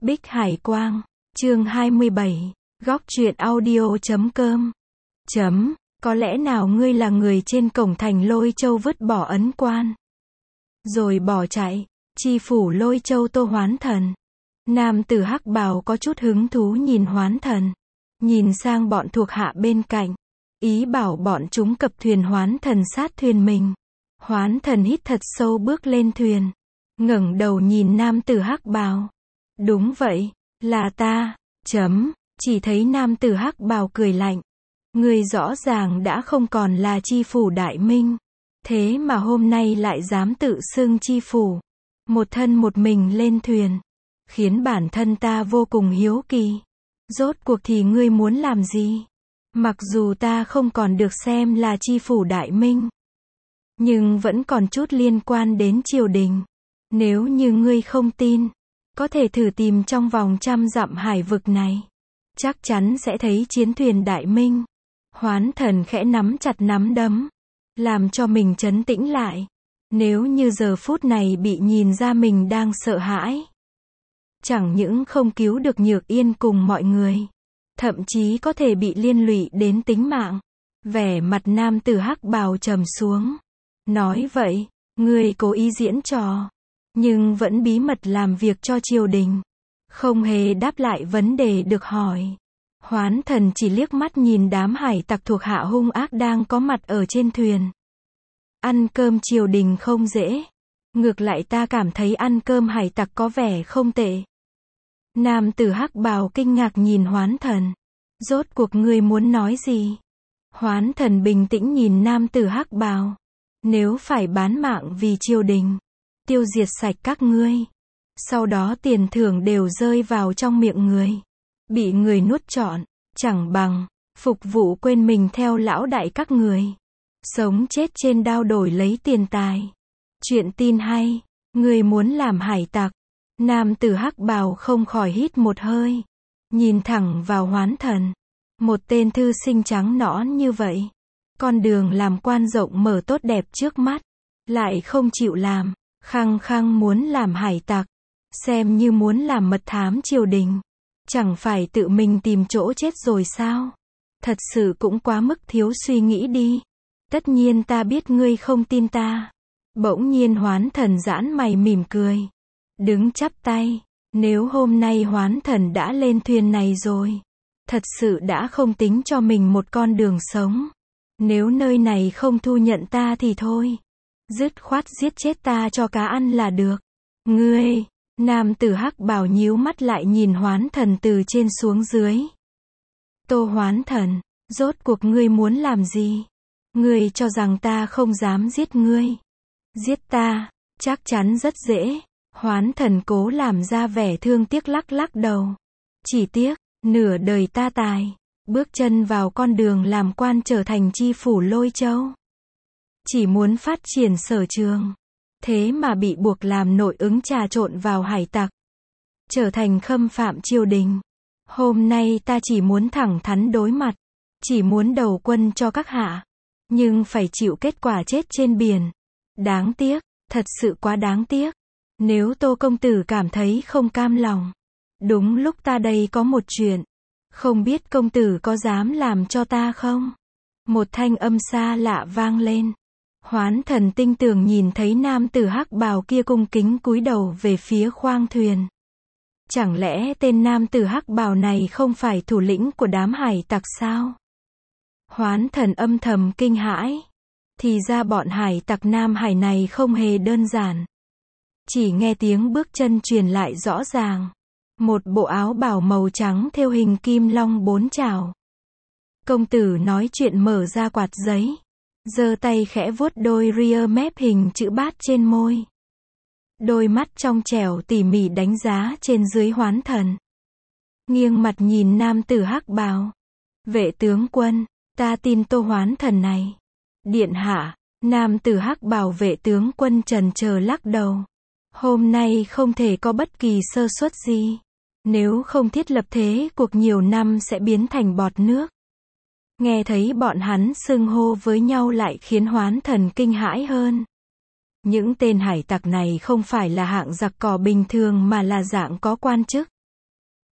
Bích Hải Quang, chương 27, góc truyện audio.com. Có lẽ nào ngươi là người trên cổng thành Lôi Châu vứt bỏ ấn quan, rồi bỏ chạy, chi phủ Lôi Châu Tô Hoán Thần. Nam tử hắc bào có chút hứng thú nhìn Hoán Thần, nhìn sang bọn thuộc hạ bên cạnh, ý bảo bọn chúng cập thuyền Hoán Thần sát thuyền mình. Hoán Thần hít thật sâu bước lên thuyền, ngẩng đầu nhìn nam tử hắc bào. Đúng vậy, là ta. Chỉ thấy nam tử hắc bào cười lạnh. Ngươi rõ ràng đã không còn là chi phủ Đại Minh, thế mà hôm nay lại dám tự xưng chi phủ, một thân một mình lên thuyền, khiến bản thân ta vô cùng hiếu kỳ. Rốt cuộc thì ngươi muốn làm gì? Mặc dù ta không còn được xem là chi phủ Đại Minh, nhưng vẫn còn chút liên quan đến triều đình. Nếu như ngươi không tin, có thể thử tìm trong vòng 100 dặm hải vực này, chắc chắn sẽ thấy chiến thuyền Đại Minh. Hoán Thần khẽ nắm chặt nắm đấm, làm cho mình trấn tĩnh lại. Nếu như giờ phút này bị nhìn ra mình đang sợ hãi, chẳng những không cứu được Nhược Yên cùng mọi người, thậm chí có thể bị liên lụy đến tính mạng. Vẻ mặt nam tử hắc bào trầm xuống, nói vậy, ngươi cố ý diễn trò, nhưng vẫn bí mật làm việc cho triều đình, không hề đáp lại vấn đề được hỏi. Hoán Thần chỉ liếc mắt nhìn đám hải tặc thuộc hạ hung ác đang có mặt ở trên thuyền. Ăn cơm triều đình không dễ, ngược lại ta cảm thấy ăn cơm hải tặc có vẻ không tệ. Nam tử hắc bào kinh ngạc nhìn Hoán Thần. Rốt cuộc ngươi muốn nói gì? Hoán Thần bình tĩnh nhìn nam tử hắc bào. Nếu phải bán mạng vì triều đình, tiêu diệt sạch các ngươi, sau đó tiền thưởng đều rơi vào trong miệng người, bị người nuốt trọn, chẳng bằng phục vụ quên mình theo lão đại các người, sống chết trên đao đổi lấy tiền tài. Chuyện tin hay, ngươi muốn làm hải tặc? Nam tử hắc bào không khỏi hít một hơi, nhìn thẳng vào Hoán Thần. Một tên thư sinh trắng nõn như vậy, con đường làm quan rộng mở tốt đẹp trước mắt, lại không chịu làm, khăng khăng muốn làm hải tặc, xem như muốn làm mật thám triều đình, chẳng phải tự mình tìm chỗ chết rồi sao? Thật sự cũng quá mức thiếu suy nghĩ đi. Tất nhiên ta biết ngươi không tin ta. Bỗng nhiên Hoán Thần giãn mày mỉm cười, đứng chắp tay. Nếu hôm nay Hoán Thần đã lên thuyền này rồi, thật sự đã không tính cho mình một con đường sống. Nếu nơi này không thu nhận ta thì thôi, dứt khoát giết chết ta cho cá ăn là được. Ngươi, nam tử hắc bào nhíu mắt lại nhìn Hoán Thần từ trên xuống dưới. Tô Hoán Thần, rốt cuộc ngươi muốn làm gì? Ngươi cho rằng ta không dám giết ngươi? Giết ta, chắc chắn rất dễ. Hoán Thần cố làm ra vẻ thương tiếc lắc lắc đầu. Chỉ tiếc, nửa đời ta tài, bước chân vào con đường làm quan trở thành chi phủ Lôi Châu. Chỉ muốn phát triển sở trường, thế mà bị buộc làm nội ứng trà trộn vào hải tặc, trở thành khâm phạm triều đình. Hôm nay ta chỉ muốn thẳng thắn đối mặt, chỉ muốn đầu quân cho các hạ, nhưng phải chịu kết quả chết trên biển. Đáng tiếc, thật sự quá đáng tiếc. Nếu Tô công tử cảm thấy không cam lòng, đúng lúc ta đây có một chuyện, không biết công tử có dám làm cho ta không? Một thanh âm xa lạ vang lên. Hoán Thần tinh tường nhìn thấy nam tử hắc bào kia cung kính cúi đầu về phía khoang thuyền. Chẳng lẽ tên nam tử hắc bào này không phải thủ lĩnh của đám hải tặc sao? Hoán Thần âm thầm kinh hãi. Thì ra bọn hải tặc Nam Hải này không hề đơn giản. Chỉ nghe tiếng bước chân truyền lại rõ ràng. Một bộ áo bào màu trắng thêu hình kim long 4 chảo. Công tử nói chuyện mở ra quạt giấy, giơ tay khẽ vuốt đôi ria mép hình chữ bát trên môi. Đôi mắt trong trẻo tỉ mỉ đánh giá trên dưới Hoán Thần. Nghiêng mặt nhìn nam tử hắc bào. Vệ tướng quân, ta tin Tô Hoán Thần này. Điện hạ, nam tử hắc bào vệ tướng quân chần chờ lắc đầu. Hôm nay không thể có bất kỳ sơ suất gì. Nếu không thiết lập thế cuộc nhiều năm sẽ biến thành bọt nước. Nghe thấy bọn hắn xưng hô với nhau lại khiến Hoán Thần kinh hãi hơn. Những tên hải tặc này không phải là hạng giặc cỏ bình thường mà là dạng có quan chức.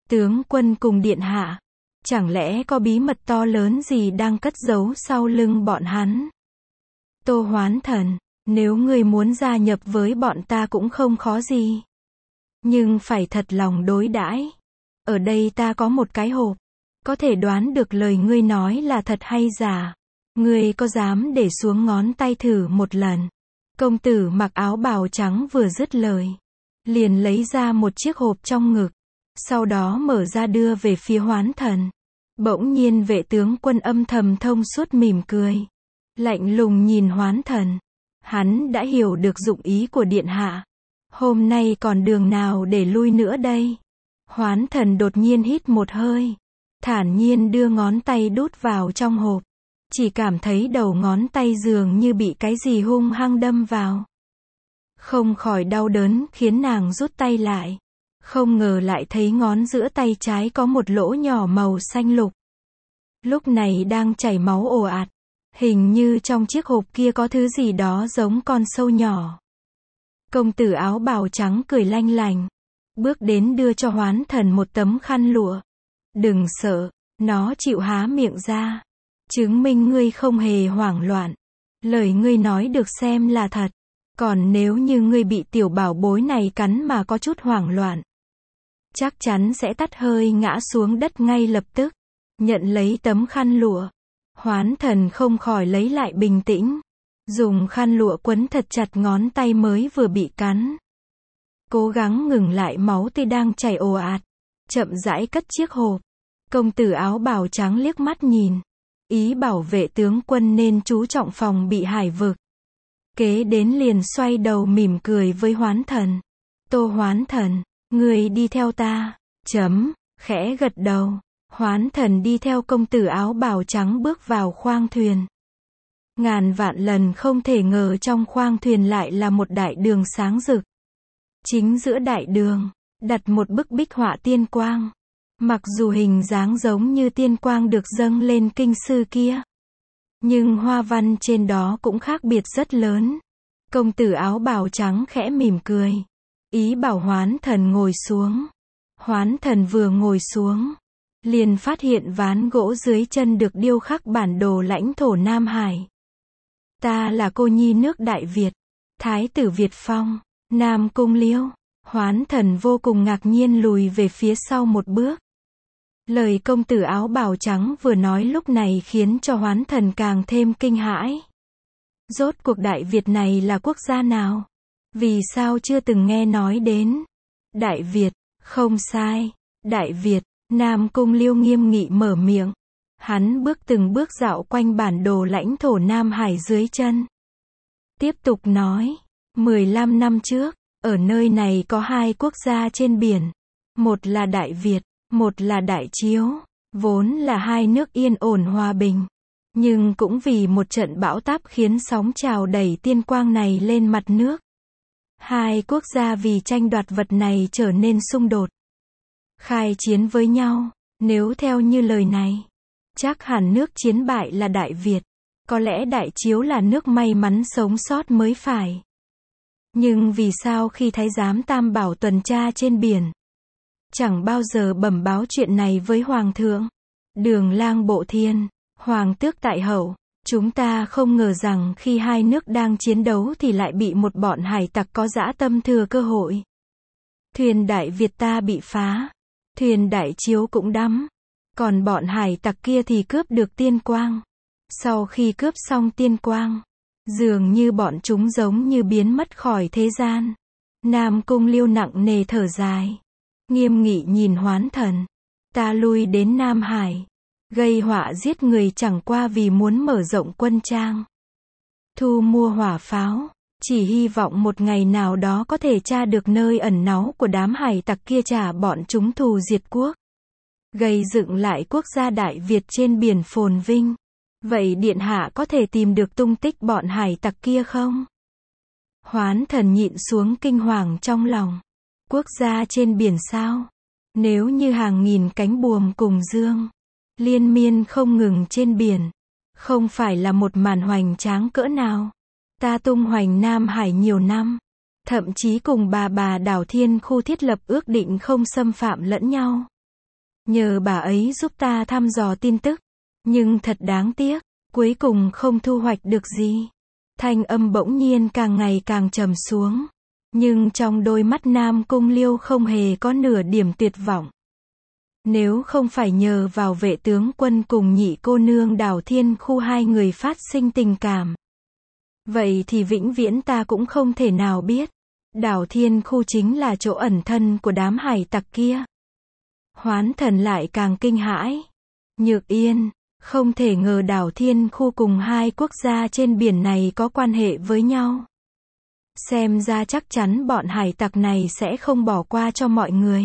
Tướng quân cùng điện hạ, chẳng lẽ có bí mật to lớn gì đang cất giấu sau lưng bọn hắn? Tô Hoán Thần, nếu ngươi muốn gia nhập với bọn ta cũng không khó gì. Nhưng phải thật lòng đối đãi. Ở đây ta có một cái hộp. Có thể đoán được lời ngươi nói là thật hay giả. Ngươi có dám để xuống ngón tay thử một lần? Công tử mặc áo bào trắng vừa dứt lời, liền lấy ra một chiếc hộp trong ngực. Sau đó mở ra đưa về phía Hoán Thần. Bỗng nhiên vệ tướng quân âm thầm thông suốt mỉm cười. Lạnh lùng nhìn Hoán Thần. Hắn đã hiểu được dụng ý của điện hạ. Hôm nay còn đường nào để lui nữa đây? Hoán Thần đột nhiên hít một hơi. Thản nhiên đưa ngón tay đút vào trong hộp. Chỉ cảm thấy đầu ngón tay dường như bị cái gì hung hăng đâm vào. Không khỏi đau đớn khiến nàng rút tay lại. Không ngờ lại thấy ngón giữa tay trái có một lỗ nhỏ màu xanh lục. Lúc này đang chảy máu ồ ạt. Hình như trong chiếc hộp kia có thứ gì đó giống con sâu nhỏ. Công tử áo bào trắng cười lanh lành. Bước đến đưa cho Hoán Thần một tấm khăn lụa. Đừng sợ, nó chịu há miệng ra. Chứng minh ngươi không hề hoảng loạn. Lời ngươi nói được xem là thật. Còn nếu như ngươi bị tiểu bảo bối này cắn mà có chút hoảng loạn, chắc chắn sẽ tắt hơi ngã xuống đất ngay lập tức. Nhận lấy tấm khăn lụa. Hoán Thần không khỏi lấy lại bình tĩnh. Dùng khăn lụa quấn thật chặt ngón tay mới vừa bị cắn. Cố gắng ngừng lại máu tươi đang chảy ồ ạt. Chậm rãi cất chiếc hộp. Công tử áo bào trắng liếc mắt nhìn. Ý bảo vệ tướng quân nên chú trọng phòng bị hải vực. Kế đến liền xoay đầu mỉm cười với Hoán Thần. Tô Hoán Thần, người đi theo ta. Khẽ gật đầu. Hoán Thần đi theo công tử áo bào trắng bước vào khoang thuyền. Ngàn vạn lần không thể ngờ trong khoang thuyền lại là một đại đường sáng rực. Chính giữa đại đường, đặt một bức bích họa tiên quang. Mặc dù hình dáng giống như tiên quang được dâng lên kinh sư kia, nhưng hoa văn trên đó cũng khác biệt rất lớn. Công tử áo bào trắng khẽ mỉm cười. Ý bảo Hoán Thần ngồi xuống. Hoán Thần vừa ngồi xuống, liền phát hiện ván gỗ dưới chân được điêu khắc bản đồ lãnh thổ Nam Hải. Ta là cô nhi nước Đại Việt, Thái tử Việt Phong, Nam Cung Liêu. Hoán Thần vô cùng ngạc nhiên lùi về phía sau một bước. Lời công tử áo bào trắng vừa nói lúc này khiến cho Hoán Thần càng thêm kinh hãi. Rốt cuộc Đại Việt này là quốc gia nào? Vì sao chưa từng nghe nói đến? Đại Việt, không sai. Đại Việt. Nam Cung Liêu nghiêm nghị mở miệng. Hắn từng bước dạo quanh bản đồ lãnh thổ Nam Hải dưới chân. Tiếp tục nói. 15 năm trước, ở nơi này có hai quốc gia trên biển. Một là Đại Việt, một là Đại Chiếu. Vốn là hai nước yên ổn hòa bình. Nhưng cũng vì một trận bão táp khiến sóng trào đẩy tiên quang này lên mặt nước. Hai quốc gia vì tranh đoạt vật này trở nên xung đột. Khai chiến với nhau. Nếu theo như lời này, chắc hẳn nước chiến bại là Đại Việt. Có lẽ Đại Chiếu là nước may mắn sống sót mới phải. Nhưng vì sao khi Thái giám Tam Bảo tuần tra trên biển, chẳng bao giờ bẩm báo chuyện này với Hoàng thượng? Đường Lang Bộ Thiên, Hoàng tước tại hậu, chúng ta không ngờ rằng khi hai nước đang chiến đấu thì lại bị một bọn hải tặc có dã tâm thừa cơ hội. Thuyền Đại Việt ta bị phá. Thuyền Đại Chiếu cũng đắm. Còn bọn hải tặc kia thì cướp được tiên quang. Sau khi cướp xong tiên quang, dường như bọn chúng giống như biến mất khỏi thế gian. Nam Cung Liêu nặng nề thở dài. Nghiêm nghị nhìn Hoán Thần. Ta lui đến Nam Hải. Gây họa giết người chẳng qua vì muốn mở rộng quân trang. Thu mua hỏa pháo. Chỉ hy vọng một ngày nào đó có thể tra được nơi ẩn náu của đám hải tặc kia trả bọn chúng thù diệt quốc. Gây dựng lại quốc gia Đại Việt trên biển phồn vinh. Vậy điện hạ có thể tìm được tung tích bọn hải tặc kia không? Hoán Thần nhịn xuống kinh hoàng trong lòng. Quốc gia trên biển sao? Nếu như hàng nghìn cánh buồm cùng dương, liên miên không ngừng trên biển, không phải là một màn hoành tráng cỡ nào? Ta tung hoành Nam Hải nhiều năm, thậm chí cùng bà đảo Thiên Khu thiết lập ước định không xâm phạm lẫn nhau. Nhờ bà ấy giúp ta thăm dò tin tức. Nhưng thật đáng tiếc, cuối cùng không thu hoạch được gì. Thanh âm bỗng nhiên càng ngày càng trầm xuống. Nhưng trong đôi mắt Nam Cung Liêu không hề có nửa điểm tuyệt vọng. Nếu không phải nhờ vào Vệ tướng quân cùng nhị cô nương Đào Thiên Khu hai người phát sinh tình cảm, vậy thì vĩnh viễn ta cũng không thể nào biết. Đào Thiên Khu chính là chỗ ẩn thân của đám hải tặc kia. Hoán Thần lại càng kinh hãi. Nhược Yên, không thể ngờ Đào Thiên Khu cùng hai quốc gia trên biển này có quan hệ với nhau. Xem ra chắc chắn bọn hải tặc này sẽ không bỏ qua cho mọi người.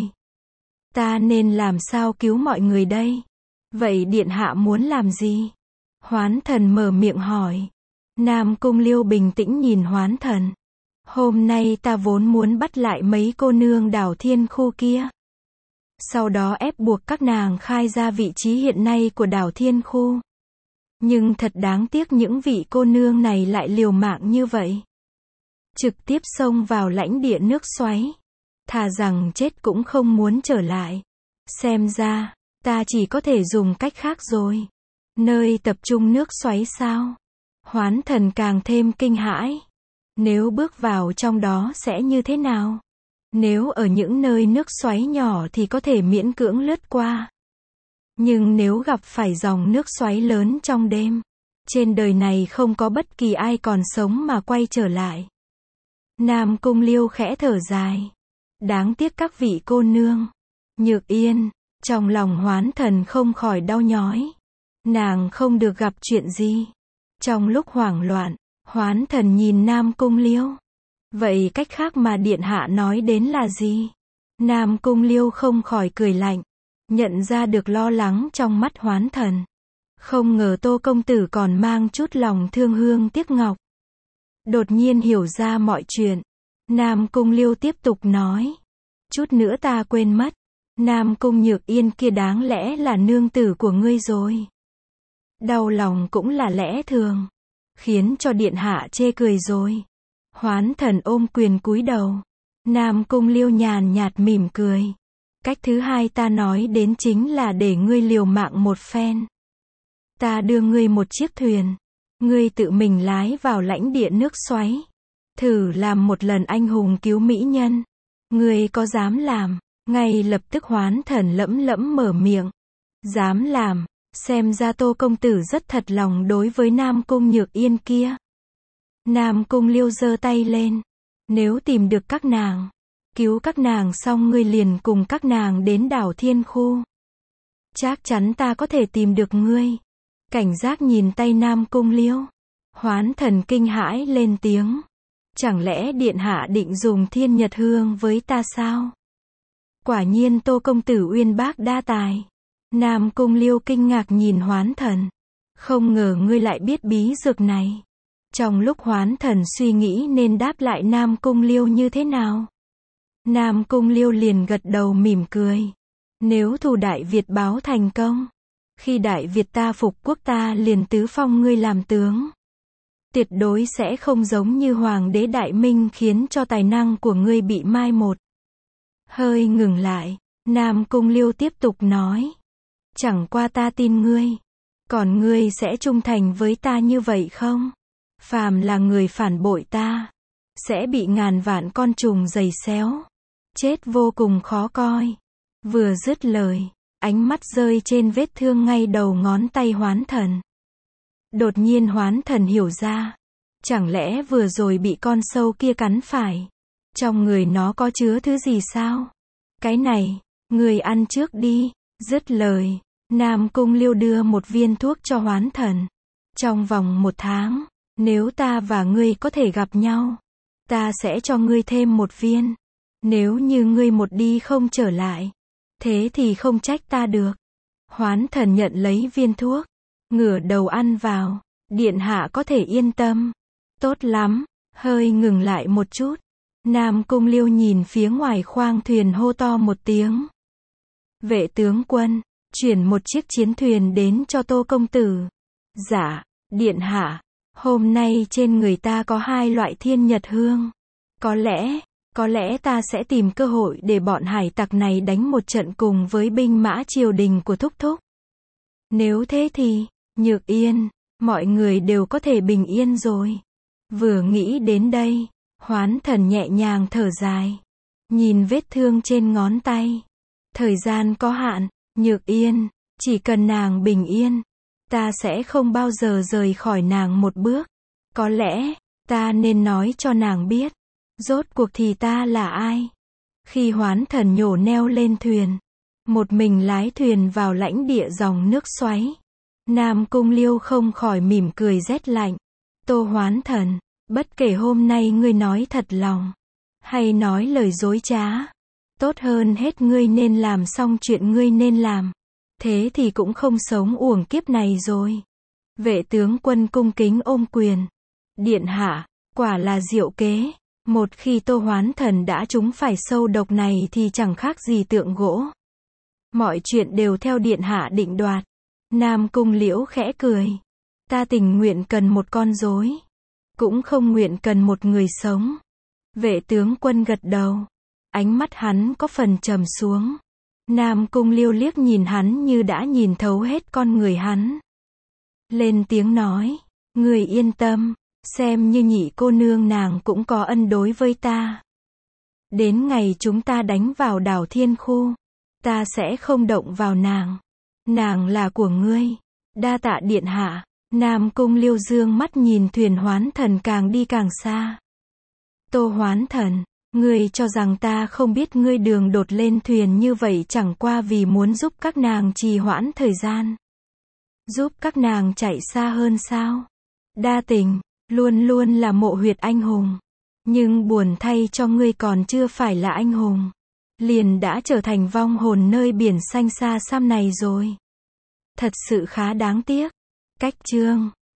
Ta nên làm sao cứu mọi người đây? Vậy điện hạ muốn làm gì? Hoán Thần mở miệng hỏi. Nam Cung Liêu bình tĩnh nhìn Hoán Thần. Hôm nay ta vốn muốn bắt lại mấy cô nương Đào Thiên Khu kia. Sau đó ép buộc các nàng khai ra vị trí hiện nay của Đào Thiên Khu. Nhưng thật đáng tiếc những vị cô nương này lại liều mạng như vậy. Trực tiếp xông vào lãnh địa nước xoáy. Thà rằng chết cũng không muốn trở lại. Xem ra, ta chỉ có thể dùng cách khác rồi. Nơi tập trung nước xoáy sao? Hoán Thần càng thêm kinh hãi. Nếu bước vào trong đó sẽ như thế nào? Nếu ở những nơi nước xoáy nhỏ thì có thể miễn cưỡng lướt qua. Nhưng nếu gặp phải dòng nước xoáy lớn trong đêm, trên đời này không có bất kỳ ai còn sống mà quay trở lại. Nam Cung Liêu khẽ thở dài. Đáng tiếc các vị cô nương. Nhược Yên, trong lòng Hoán Thần không khỏi đau nhói. Nàng không được gặp chuyện gì. Trong lúc hoảng loạn, Hoán Thần nhìn Nam Cung Liêu. Vậy cách khác mà điện hạ nói đến là gì? Nam Cung Liêu không khỏi cười lạnh. Nhận ra được lo lắng trong mắt Hoán Thần. Không ngờ Tô công tử còn mang chút lòng thương hương tiếc ngọc. Đột nhiên hiểu ra mọi chuyện. Nam Cung Liêu tiếp tục nói. Chút nữa ta quên mất. Nam Cung Nhược Yên kia đáng lẽ là nương tử của ngươi rồi. Đau lòng cũng là lẽ thường. Khiến cho điện hạ chê cười rồi. Hoán Thần ôm quyền cúi đầu. Nam Cung Liêu nhàn nhạt mỉm cười. Cách thứ hai ta nói đến chính là để ngươi liều mạng một phen. Ta đưa ngươi một chiếc thuyền. Ngươi tự mình lái vào lãnh địa nước xoáy. Thử làm một lần anh hùng cứu mỹ nhân. Ngươi có dám làm? Ngay lập tức Hoán Thần lẫm lẫm mở miệng. Dám làm, xem ra Tô công tử rất thật lòng đối với Nam Cung Nhược Yên kia. Nam Cung Liêu giơ tay lên. Nếu tìm được các nàng, cứu các nàng xong ngươi liền cùng các nàng đến đảo Thiên Khu. Chắc chắn ta có thể tìm được ngươi. Cảnh giác nhìn tay Nam Cung Liêu. Hoán Thần kinh hãi lên tiếng. Chẳng lẽ điện hạ định dùng thiên nhật hương với ta sao? Quả nhiên Tô công tử uyên bác đa tài. Nam Cung Liêu kinh ngạc nhìn Hoán Thần. Không ngờ ngươi lại biết bí dược này. Trong lúc Hoán Thần suy nghĩ nên đáp lại Nam Cung Liêu như thế nào, Nam Cung Liêu liền gật đầu mỉm cười. Nếu thù Đại Việt báo thành công, khi Đại Việt ta phục quốc ta liền tứ phong ngươi làm tướng. Tuyệt đối sẽ không giống như Hoàng đế Đại Minh khiến cho tài năng của ngươi bị mai một. Hơi ngừng lại, Nam Cung Liêu tiếp tục nói. Chẳng qua ta tin ngươi. Còn ngươi sẽ trung thành với ta như vậy không? Phàm là người phản bội ta, sẽ bị ngàn vạn con trùng giày xéo. Chết vô cùng khó coi. Vừa dứt lời, ánh mắt rơi trên vết thương ngay đầu ngón tay Hoán Thần. Đột nhiên Hoán Thần hiểu ra. Chẳng lẽ vừa rồi bị con sâu kia cắn phải? Trong người nó có chứa thứ gì sao? Cái này, người ăn trước đi. Dứt lời, Nam Cung Liêu đưa một viên thuốc cho Hoán Thần. Trong vòng 1 tháng, nếu ta và ngươi có thể gặp nhau, ta sẽ cho ngươi thêm 1 viên. Nếu như ngươi một đi không trở lại, thế thì không trách ta được. Hoán Thần nhận lấy viên thuốc, ngửa đầu ăn vào. Điện hạ có thể yên tâm. Tốt lắm. Hơi ngừng lại một chút, Nam Cung Liêu nhìn phía ngoài khoang thuyền hô to một tiếng. Vệ tướng quân, chuyển một chiếc chiến thuyền đến cho Tô công tử. Dạ, điện hạ. Hôm nay trên người ta có 2 loại thiên nhật hương. Có lẽ ta sẽ tìm cơ hội để bọn hải tặc này đánh một trận cùng với binh mã triều đình của thúc thúc. Nếu thế thì, Nhược Yên, mọi người đều có thể bình yên rồi. Vừa nghĩ đến đây, Hoán Thần nhẹ nhàng thở dài. Nhìn vết thương trên ngón tay. Thời gian có hạn, Nhược Yên, chỉ cần nàng bình yên, ta sẽ không bao giờ rời khỏi nàng một bước. Có lẽ, ta nên nói cho nàng biết, rốt cuộc thì ta là ai. Khi Hoán Thần nhổ neo lên thuyền, một mình lái thuyền vào lãnh địa dòng nước xoáy, Nam Cung Liêu không khỏi mỉm cười rét lạnh. Tô Hoán Thần, bất kể hôm nay ngươi nói thật lòng, hay nói lời dối trá, tốt hơn hết ngươi nên làm xong chuyện ngươi nên làm. Thế thì cũng không sống uổng kiếp này rồi. Vệ tướng quân cung kính ôm quyền. Điện hạ, quả là diệu kế. Một khi Tô Hoán Thần đã trúng phải sâu độc này thì chẳng khác gì tượng gỗ. Mọi chuyện đều theo điện hạ định đoạt. Nam Cung Liễu khẽ cười. Ta tình nguyện cần một con rối, cũng không nguyện cần một người sống. Vệ tướng quân gật đầu. Ánh mắt hắn có phần trầm xuống. Nam Cung Liêu liếc nhìn hắn như đã nhìn thấu hết con người hắn. Lên tiếng nói, người yên tâm, xem như nhị cô nương nàng cũng có ân đối với ta. Đến ngày chúng ta đánh vào đảo Thiên Khu, ta sẽ không động vào nàng. Nàng là của ngươi. Đa tạ điện hạ. Nam Cung Liêu dương mắt nhìn thuyền Hoán Thần càng đi càng xa. Tô Hoán Thần, ngươi cho rằng ta không biết ngươi đường đột lên thuyền như vậy chẳng qua vì muốn giúp các nàng trì hoãn thời gian. Giúp các nàng chạy xa hơn sao? Đa tình, luôn luôn là mộ huyệt anh hùng. Nhưng buồn thay cho ngươi còn chưa phải là anh hùng. Liền đã trở thành vong hồn nơi biển xanh xa xăm này rồi. Thật sự khá đáng tiếc. Cách chương